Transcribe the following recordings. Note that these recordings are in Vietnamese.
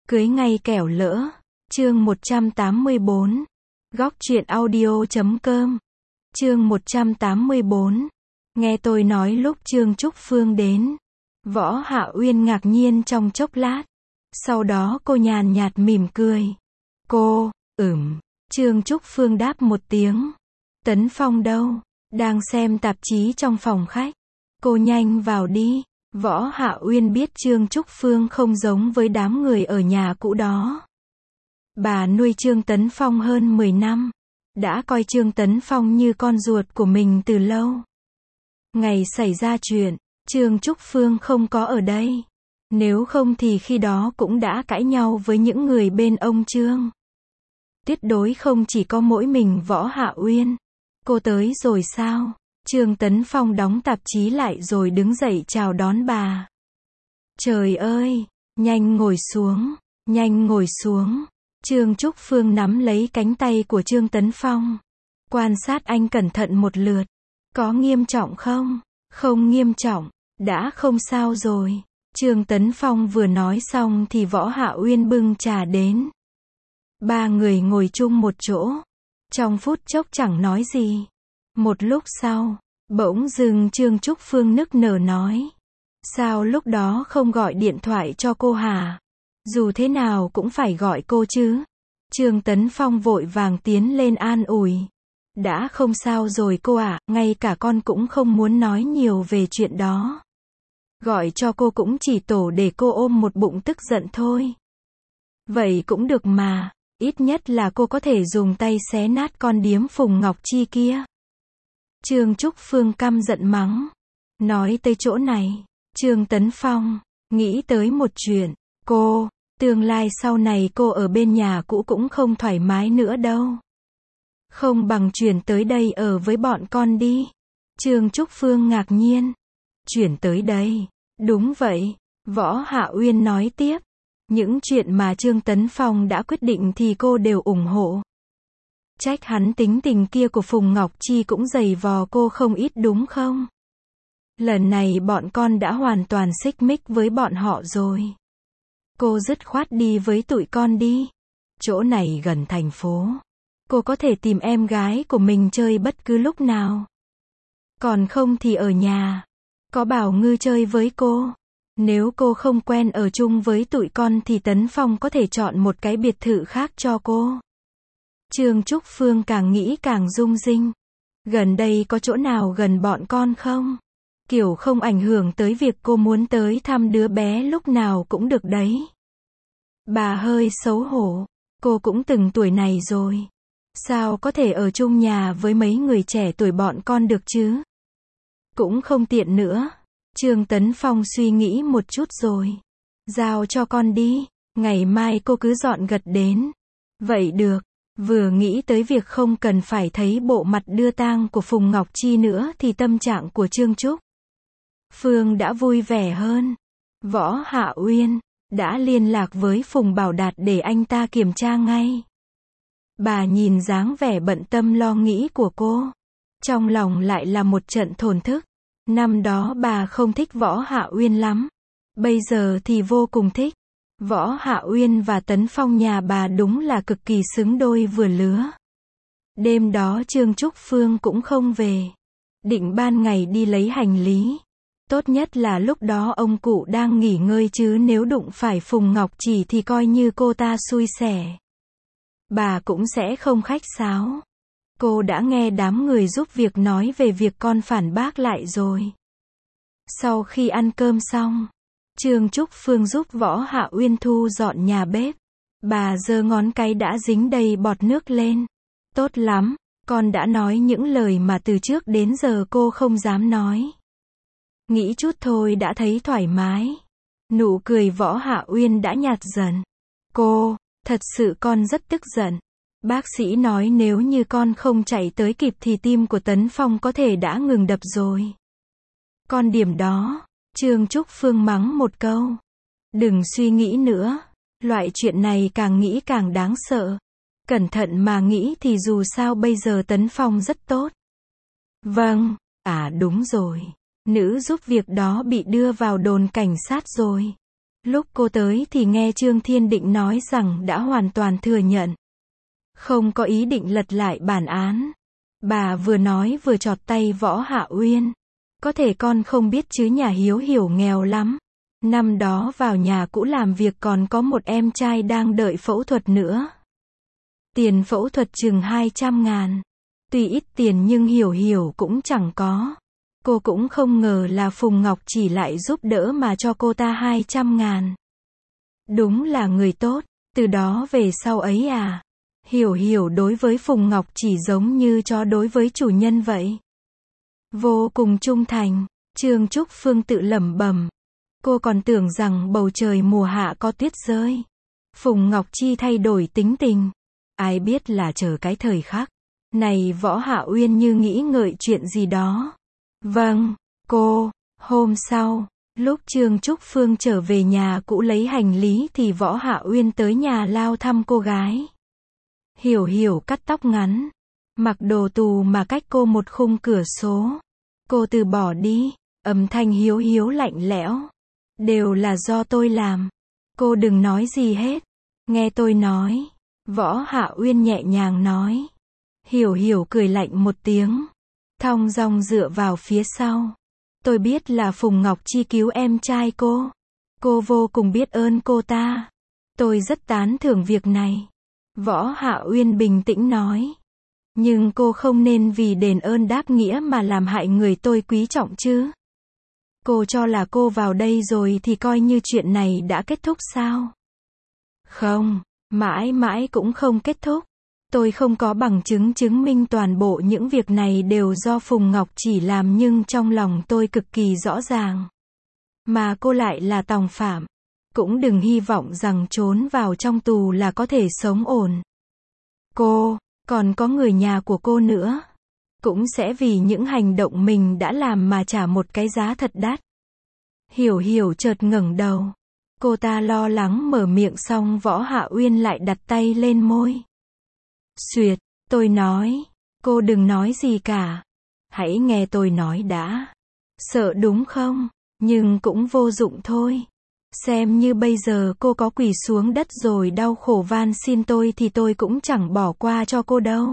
Cưới ngay kẻo lỡ. Chương 184. Góc truyện audio.com. Chương 184. Nghe tôi nói lúc Trương Trúc Phương đến. Võ Hạ Uyên ngạc nhiên trong chốc lát. Sau đó cô nhàn nhạt mỉm cười. Cô, Trương Trúc Phương đáp một tiếng. Tấn Phong đâu? Đang xem tạp chí trong phòng khách. Cô nhanh vào đi. Võ Hạ Uyên biết Trương Trúc Phương không giống với đám người ở nhà cũ đó. Bà nuôi Trương Tấn Phong hơn 10 năm. Đã coi Trương Tấn Phong như con ruột của mình từ lâu. Ngày xảy ra chuyện, Trương Trúc Phương không có ở đây. Nếu không thì khi đó cũng đã cãi nhau với những người bên ông Trương. Tuyệt đối không chỉ có mỗi mình Võ Hạ Uyên. Cô tới rồi sao? Trương Tấn Phong đóng tạp chí lại rồi đứng dậy chào đón bà. Trời ơi, nhanh ngồi xuống, nhanh ngồi xuống. Trương Trúc Phương nắm lấy cánh tay của Trương Tấn Phong. Quan sát anh cẩn thận một lượt. Có nghiêm trọng không? Không nghiêm trọng, đã không sao rồi. Trương Tấn Phong vừa nói xong thì Võ Hạ Uyên bưng trà đến. Ba người ngồi chung một chỗ. Trong phút chốc chẳng nói gì. Một lúc sau, bỗng dưng Trương Trúc Phương nức nở nói. Sao lúc đó không gọi điện thoại cho cô hả? Dù thế nào cũng phải gọi cô chứ. Trương Tấn Phong vội vàng tiến lên an ủi. Đã không sao rồi cô ạ, ngay cả con cũng không muốn nói nhiều về chuyện đó. Gọi cho cô cũng chỉ tổ để cô ôm một bụng tức giận thôi. Vậy cũng được mà, ít nhất là cô có thể dùng tay xé nát con điếm Phùng Ngọc Chi kia. Trương Trúc Phương căm giận mắng. Nói tới chỗ này, Trương Tấn Phong nghĩ tới một chuyện. Cô, tương lai sau này cô ở bên nhà cũ cũng không thoải mái nữa đâu. Không bằng chuyển tới đây ở với bọn con đi. Trương Trúc Phương ngạc nhiên. Chuyển tới đây? Đúng vậy. Võ Hạ Uyên nói tiếp. Những chuyện mà Trương Tấn Phong đã quyết định thì cô đều ủng hộ. Trách hắn tính tình kia của Phùng Ngọc Chi cũng giày vò cô không ít đúng không? Lần này bọn con đã hoàn toàn xích mích với bọn họ rồi. Cô dứt khoát đi với tụi con đi. Chỗ này gần thành phố. Cô có thể tìm em gái của mình chơi bất cứ lúc nào. Còn không thì ở nhà. Có Bảo Ngư chơi với cô. Nếu cô không quen ở chung với tụi con thì Tấn Phong có thể chọn một cái biệt thự khác cho cô. Trương Trúc Phương càng nghĩ càng rung rinh. Gần đây có chỗ nào gần bọn con không? Kiểu không ảnh hưởng tới việc cô muốn tới thăm đứa bé lúc nào cũng được đấy. Bà hơi xấu hổ. Cô cũng từng tuổi này rồi. Sao có thể ở chung nhà với mấy người trẻ tuổi bọn con được chứ? Cũng không tiện nữa. Trương Tấn Phong suy nghĩ một chút rồi. Giao cho con đi. Ngày mai cô cứ dọn gật đến. Vậy được. Vừa nghĩ tới việc không cần phải thấy bộ mặt đưa tang của Phùng Ngọc Chi nữa thì tâm trạng của Trương Trúc Phương đã vui vẻ hơn. Võ Hạ Uyên đã liên lạc với Phùng Bảo Đạt để anh ta kiểm tra ngay. Bà nhìn dáng vẻ bận tâm lo nghĩ của cô. Trong lòng lại là một trận thổn thức. Năm đó bà không thích Võ Hạ Uyên lắm. Bây giờ thì vô cùng thích. Võ Hạ Uyên và Tấn Phong nhà bà đúng là cực kỳ xứng đôi vừa lứa. Đêm đó Trương Trúc Phương cũng không về. Định ban ngày đi lấy hành lý. Tốt nhất là lúc đó ông cụ đang nghỉ ngơi chứ nếu đụng phải Phùng Ngọc Chỉ thì coi như cô ta xui xẻ. Bà cũng sẽ không khách sáo. Cô đã nghe đám người giúp việc nói về việc con phản bác lại rồi. Sau khi ăn cơm xong, Trương Trúc Phương giúp Võ Hạ Uyên thu dọn nhà bếp. Bà giơ ngón cái đã dính đầy bọt nước lên. Tốt lắm, con đã nói những lời mà từ trước đến giờ cô không dám nói. Nghĩ chút thôi đã thấy thoải mái. Nụ cười Võ Hạ Uyên đã nhạt dần. Cô, thật sự con rất tức giận. Bác sĩ nói nếu như con không chạy tới kịp thì tim của Tấn Phong có thể đã ngừng đập rồi. Con điểm đó. Trương Trúc Phương mắng một câu. Đừng suy nghĩ nữa. Loại chuyện này càng nghĩ càng đáng sợ. Cẩn thận mà nghĩ thì dù sao bây giờ Tấn Phong rất tốt. Vâng, đúng rồi. Nữ giúp việc đó bị đưa vào đồn cảnh sát rồi. Lúc cô tới thì nghe Trương Thiên Định nói rằng đã hoàn toàn thừa nhận. Không có ý định lật lại bản án. Bà vừa nói vừa chọt tay Võ Hạ Uyên. Có thể con không biết chứ nhà Hiếu Hiểu nghèo lắm. Năm đó vào nhà cũ làm việc còn có một em trai đang đợi phẫu thuật nữa. Tiền phẫu thuật chừng 200.000. Tuy ít tiền nhưng Hiểu cũng chẳng có. Cô cũng không ngờ là Phùng Ngọc Chỉ lại giúp đỡ mà cho cô ta 200.000. Đúng là người tốt. Từ đó về sau ấy à. Hiểu đối với Phùng Ngọc Chỉ giống như chó đối với chủ nhân vậy. Vô cùng trung thành. Trương Trúc Phương tự lẩm bẩm. Cô còn tưởng rằng bầu trời mùa hạ có tuyết rơi. Phùng Ngọc Chi thay đổi tính tình. Ai biết là chờ cái thời khắc. Này Võ Hạ Uyên như nghĩ ngợi chuyện gì đó. Vâng, cô. Hôm sau, lúc Trương Trúc Phương trở về nhà cũ lấy hành lý thì Võ Hạ Uyên tới nhà lao thăm cô gái. Hiểu cắt tóc ngắn. Mặc đồ tù mà cách cô một khung cửa số. Cô từ bỏ đi. Âm thanh Hiếu lạnh lẽo. Đều là do tôi làm. Cô đừng nói gì hết. Nghe tôi nói. Võ Hạ Uyên nhẹ nhàng nói. Hiểu cười lạnh một tiếng. Thong dong dựa vào phía sau. Tôi biết là Phùng Ngọc Chi cứu em trai cô. Cô vô cùng biết ơn cô ta. Tôi rất tán thưởng việc này. Võ Hạ Uyên bình tĩnh nói. Nhưng cô không nên vì đền ơn đáp nghĩa mà làm hại người tôi quý trọng chứ. Cô cho là cô vào đây rồi thì coi như chuyện này đã kết thúc sao? Không, mãi mãi cũng không kết thúc. Tôi không có bằng chứng chứng minh toàn bộ những việc này đều do Phùng Ngọc Chỉ làm nhưng trong lòng tôi cực kỳ rõ ràng. Mà cô lại là tòng phạm. Cũng đừng hy vọng rằng trốn vào trong tù là có thể sống ổn. Cô, còn có người nhà của cô nữa. Cũng sẽ vì những hành động mình đã làm mà trả một cái giá thật đắt. Hiểu chợt ngẩng đầu. Cô ta lo lắng mở miệng xong Võ Hạ Uyên lại đặt tay lên môi. Xuyệt, tôi nói. Cô đừng nói gì cả. Hãy nghe tôi nói đã. Sợ đúng không? Nhưng cũng vô dụng thôi. Xem như bây giờ cô có quỳ xuống đất rồi đau khổ van xin tôi thì tôi cũng chẳng bỏ qua cho cô đâu.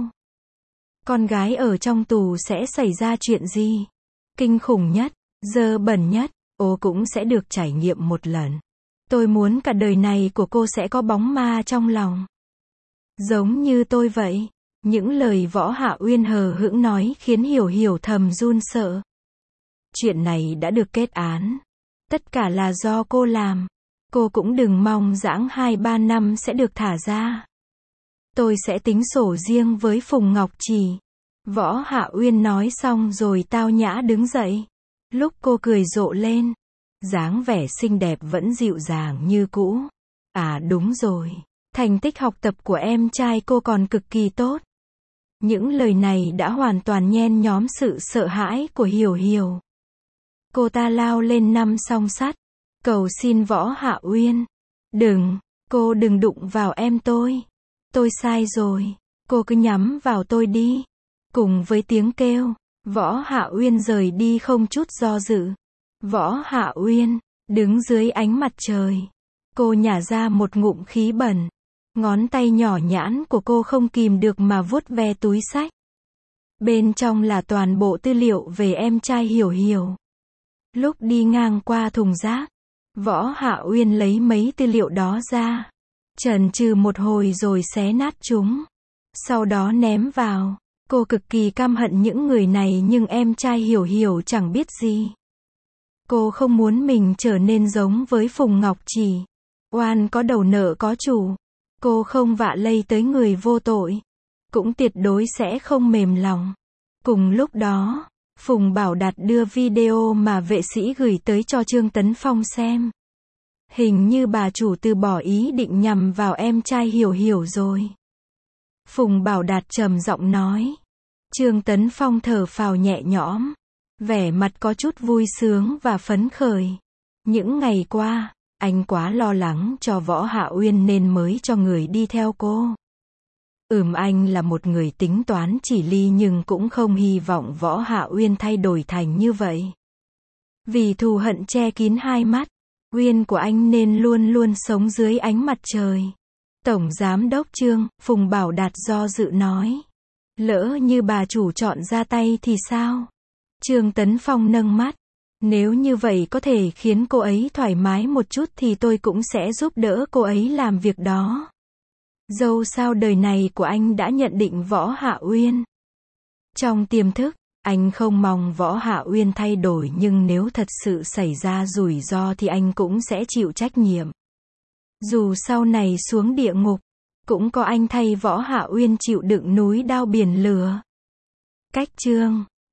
Con gái ở trong tù sẽ xảy ra chuyện gì? Kinh khủng nhất, dơ bẩn nhất, cũng sẽ được trải nghiệm một lần. Tôi muốn cả đời này của cô sẽ có bóng ma trong lòng. Giống như tôi vậy. Những lời Võ Hạ Uyên hờ hững nói khiến Hiểu thầm run sợ. Chuyện này đã được kết án. Tất cả là do cô làm. Cô cũng đừng mong giãng 2-3 năm sẽ được thả ra. Tôi sẽ tính sổ riêng với Phùng Ngọc Chỉ. Võ Hạ Uyên nói xong rồi tao nhã đứng dậy. Lúc cô cười rộ lên. Dáng vẻ xinh đẹp vẫn dịu dàng như cũ. À đúng rồi. Thành tích học tập của em trai cô còn cực kỳ tốt. Những lời này đã hoàn toàn nhen nhóm sự sợ hãi của Hiểu. Cô ta lao lên năm song sắt. Cầu xin Võ Hạ Uyên. Đừng, cô đừng đụng vào em tôi. Tôi sai rồi. Cô cứ nhắm vào tôi đi. Cùng với tiếng kêu, Võ Hạ Uyên rời đi không chút do dự. Võ Hạ Uyên, đứng dưới ánh mặt trời. Cô nhả ra một ngụm khí bẩn. Ngón tay nhỏ nhãn của cô không kìm được mà vuốt ve túi xách. Bên trong là toàn bộ tư liệu về em trai Hiểu. Lúc đi ngang qua thùng rác, Võ Hạ Uyên lấy mấy tư liệu đó ra. Chần chừ một hồi rồi xé nát chúng. Sau đó ném vào. Cô cực kỳ căm hận những người này nhưng em trai Hiểu chẳng biết gì. Cô không muốn mình trở nên giống với Phùng Ngọc Chỉ. Oan có đầu nợ có chủ. Cô không vạ lây tới người vô tội. Cũng tuyệt đối sẽ không mềm lòng. Cùng lúc đó, Phùng Bảo Đạt đưa video mà vệ sĩ gửi tới cho Trương Tấn Phong xem. Hình như bà chủ từ bỏ ý định nhằm vào em trai Hiểu rồi. Phùng Bảo Đạt trầm giọng nói. Trương Tấn Phong thở phào nhẹ nhõm. Vẻ mặt có chút vui sướng và phấn khởi. Những ngày qua, anh quá lo lắng cho Võ Hạ Uyên nên mới cho người đi theo cô. Anh là một người tính toán chỉ ly nhưng cũng không hy vọng Võ Hạ Uyên thay đổi thành như vậy. Vì thù hận che kín hai mắt, Uyên của anh nên luôn luôn sống dưới ánh mặt trời. Tổng Giám đốc Trương, Phùng Bảo Đạt do dự nói. Lỡ như bà chủ chọn ra tay thì sao? Trương Tấn Phong nâng mắt. Nếu như vậy có thể khiến cô ấy thoải mái một chút thì tôi cũng sẽ giúp đỡ cô ấy làm việc đó. Dẫu sao đời này của anh đã nhận định Võ Hạ Uyên. Trong tiềm thức, anh không mong Võ Hạ Uyên thay đổi, nhưng nếu thật sự xảy ra rủi ro thì anh cũng sẽ chịu trách nhiệm. Dù sau này xuống địa ngục, cũng có anh thay Võ Hạ Uyên chịu đựng núi đao biển lửa. Cách chương